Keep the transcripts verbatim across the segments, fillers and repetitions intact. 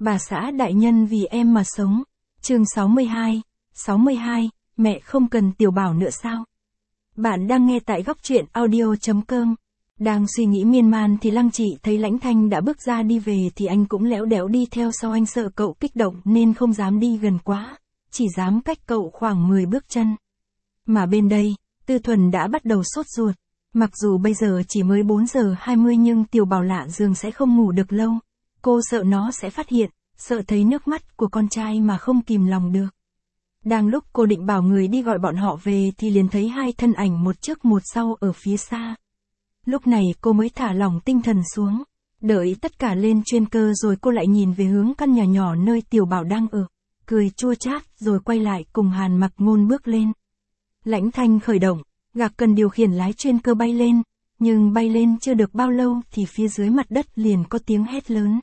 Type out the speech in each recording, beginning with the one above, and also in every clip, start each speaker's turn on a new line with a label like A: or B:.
A: Bà xã đại nhân vì em mà sống. Chương sáu mươi hai, sáu mươi hai, mẹ không cần Tiểu Bảo nữa sao? Bạn đang nghe tại góc truyện audio chấm com. Đang suy nghĩ miên man thì Lăng Chỉ thấy Lãnh Thanh đã bước ra đi về thì anh cũng lẽo đẽo đi theo sau, anh sợ cậu kích động nên không dám đi gần quá, chỉ dám cách cậu khoảng mười bước chân. Mà bên đây, Tư Thuần đã bắt đầu sốt ruột. Mặc dù bây giờ chỉ mới bốn giờ hai mươi nhưng Tiểu Bảo lạ giường sẽ không ngủ được lâu. Cô sợ nó sẽ phát hiện, sợ thấy nước mắt của con trai mà không kìm lòng được. Đang lúc cô định bảo người đi gọi bọn họ về thì liền thấy hai thân ảnh một trước một sau ở phía xa. Lúc này cô mới thả lỏng tinh thần xuống. Đợi tất cả lên chuyên cơ rồi cô lại nhìn về hướng căn nhà nhỏ nơi Tiểu Bảo đang ở. Cười chua chát rồi quay lại cùng Hàn Mặc Ngôn bước lên. Lãnh Thanh khởi động, gạc cần điều khiển lái chuyên cơ bay lên. Nhưng bay lên chưa được bao lâu thì phía dưới mặt đất liền có tiếng hét lớn.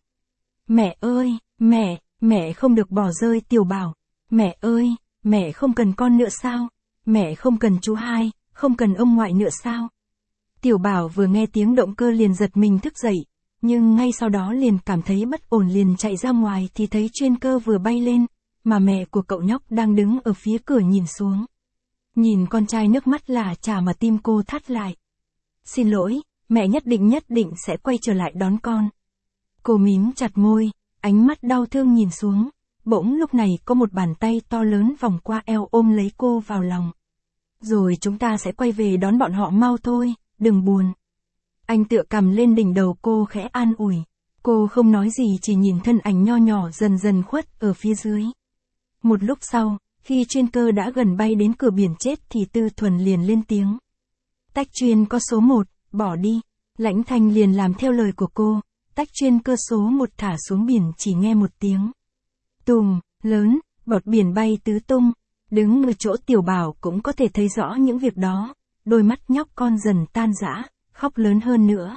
A: Mẹ ơi, mẹ, mẹ không được bỏ rơi Tiểu Bảo. Mẹ ơi, mẹ không cần con nữa sao? Mẹ không cần chú hai, không cần ông ngoại nữa sao? Tiểu Bảo vừa nghe tiếng động cơ liền giật mình thức dậy, nhưng ngay sau đó liền cảm thấy bất ổn, liền chạy ra ngoài thì thấy chuyên cơ vừa bay lên, mà mẹ của cậu nhóc đang đứng ở phía cửa nhìn xuống. Nhìn con trai nước mắt lả chả mà tim cô thắt lại. Xin lỗi, mẹ nhất định nhất định sẽ quay trở lại đón con. Cô mím chặt môi, ánh mắt đau thương nhìn xuống, bỗng lúc này có một bàn tay to lớn vòng qua eo ôm lấy cô vào lòng. Rồi chúng ta sẽ quay về đón bọn họ mau thôi, đừng buồn. Anh tựa cằm lên đỉnh đầu cô khẽ an ủi. Cô không nói gì, chỉ nhìn thân ảnh nho nhỏ dần dần khuất ở phía dưới. Một lúc sau, khi chuyên cơ đã gần bay đến cửa biển chết thì Tư Thuần liền lên tiếng. Tách chuyên có số một, bỏ đi. Lãnh Thanh liền làm theo lời của cô, tách chuyên cơ số một thả xuống biển, chỉ nghe một tiếng tùm, lớn, bọt biển bay tứ tung. Đứng ở chỗ Tiểu Bảo cũng có thể thấy rõ những việc đó, đôi mắt nhóc con dần tan rã, khóc lớn hơn nữa.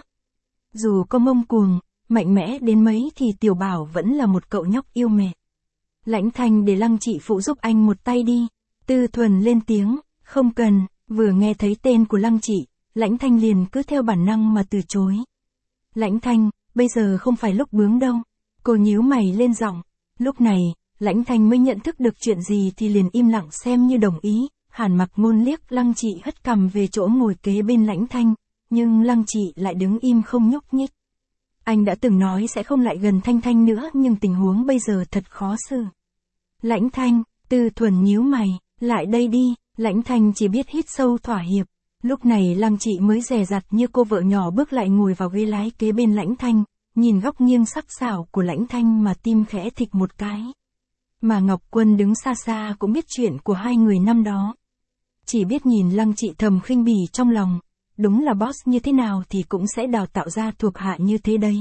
A: Dù có ngông cuồng, mạnh mẽ đến mấy thì Tiểu Bảo vẫn là một cậu nhóc yêu mẹ. Lãnh Thanh để Lăng Chị phụ giúp anh một tay đi. Tư Thuần lên tiếng, không cần. Vừa nghe thấy tên của Lăng Chị, Lãnh Thanh liền cứ theo bản năng mà từ chối. Lãnh Thanh, bây giờ không phải lúc bướng đâu. Cô nhíu mày lên giọng. Lúc này, Lãnh Thanh mới nhận thức được chuyện gì thì liền im lặng xem như đồng ý. Hàn Mặc Ngôn liếc Lăng Chị hất cằm về chỗ ngồi kế bên Lãnh Thanh, nhưng Lăng Chị lại đứng im không nhúc nhích. Anh đã từng nói sẽ không lại gần Thanh Thanh nữa, nhưng tình huống bây giờ thật khó xử. Lãnh Thanh, Tư Thuần nhíu mày, lại đây đi. Lãnh Thanh chỉ biết hít sâu thỏa hiệp. Lúc này Lăng Chị mới dè dặt như cô vợ nhỏ bước lại ngồi vào ghế lái kế bên Lãnh Thanh, nhìn góc nghiêng sắc sảo của Lãnh Thanh mà tim khẽ thịch một cái. Mà Ngọc Quân đứng xa xa cũng biết chuyện của hai người năm đó. Chỉ biết nhìn Lăng Chị thầm khinh bỉ trong lòng, đúng là boss như thế nào thì cũng sẽ đào tạo ra thuộc hạ như thế đấy.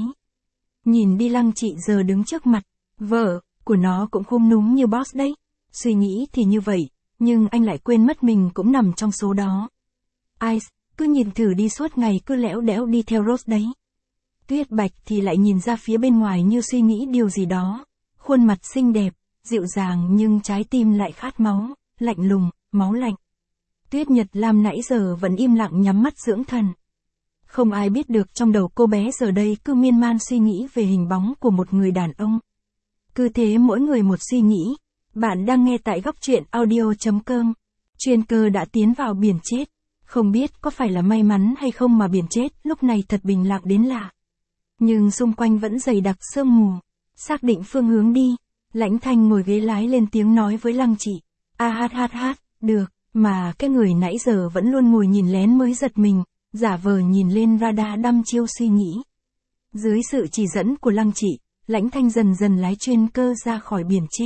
A: Nhìn đi Lăng Chị giờ đứng trước mặt, vợ của nó cũng khum núm như boss đấy. Suy nghĩ thì như vậy, nhưng anh lại quên mất mình cũng nằm trong số đó. Ice, cứ nhìn thử đi, suốt ngày cứ lẽo đẽo đi theo Rose đấy. Tuyết Bạch thì lại nhìn ra phía bên ngoài như suy nghĩ điều gì đó. Khuôn mặt xinh đẹp, dịu dàng nhưng trái tim lại khát máu, lạnh lùng, máu lạnh. Tuyết Nhật Lam nãy giờ vẫn im lặng nhắm mắt dưỡng thần. Không ai biết được trong đầu cô bé giờ đây cứ miên man suy nghĩ về hình bóng của một người đàn ông. Cứ thế mỗi người một suy nghĩ. Bạn đang nghe tại góc truyện audio chấm com. Chuyên cơ đã tiến vào biển chết. Không biết có phải là may mắn hay không mà biển chết lúc này thật bình lặng đến lạ. Nhưng xung quanh vẫn dày đặc sương mù. Xác định phương hướng đi, Lãnh Thanh ngồi ghế lái lên tiếng nói với Lăng Chị. A hát hát hát, được, mà cái người nãy giờ vẫn luôn ngồi nhìn lén mới giật mình, giả vờ nhìn lên radar đăm chiêu suy nghĩ. Dưới sự chỉ dẫn của Lăng Chị, Lãnh Thanh dần dần lái chuyên cơ ra khỏi biển chết.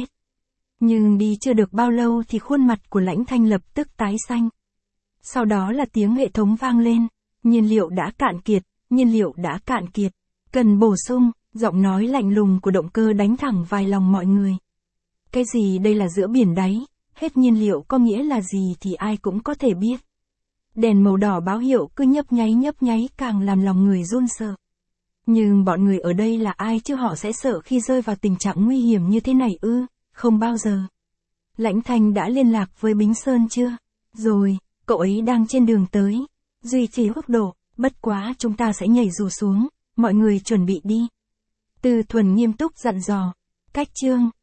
A: Nhưng đi chưa được bao lâu thì khuôn mặt của Lãnh Thanh lập tức tái xanh. Sau đó là tiếng hệ thống vang lên. Nhiên liệu đã cạn kiệt, nhiên liệu đã cạn kiệt. Cần bổ sung, giọng nói lạnh lùng của động cơ đánh thẳng vào lòng mọi người. Cái gì đây là giữa biển đáy, hết nhiên liệu có nghĩa là gì thì ai cũng có thể biết. Đèn màu đỏ báo hiệu cứ nhấp nháy nhấp nháy càng làm lòng người run sợ. Nhưng bọn người ở đây là ai chứ, họ sẽ sợ khi rơi vào tình trạng nguy hiểm như thế này ư? Không bao giờ. Lãnh Thanh đã liên lạc với Bính Sơn chưa? Rồi, cậu ấy đang trên đường tới. Duy trì tốc độ, bất quá chúng ta sẽ nhảy dù xuống, mọi người chuẩn bị đi. Tư Thuần nghiêm túc dặn dò. Cách chương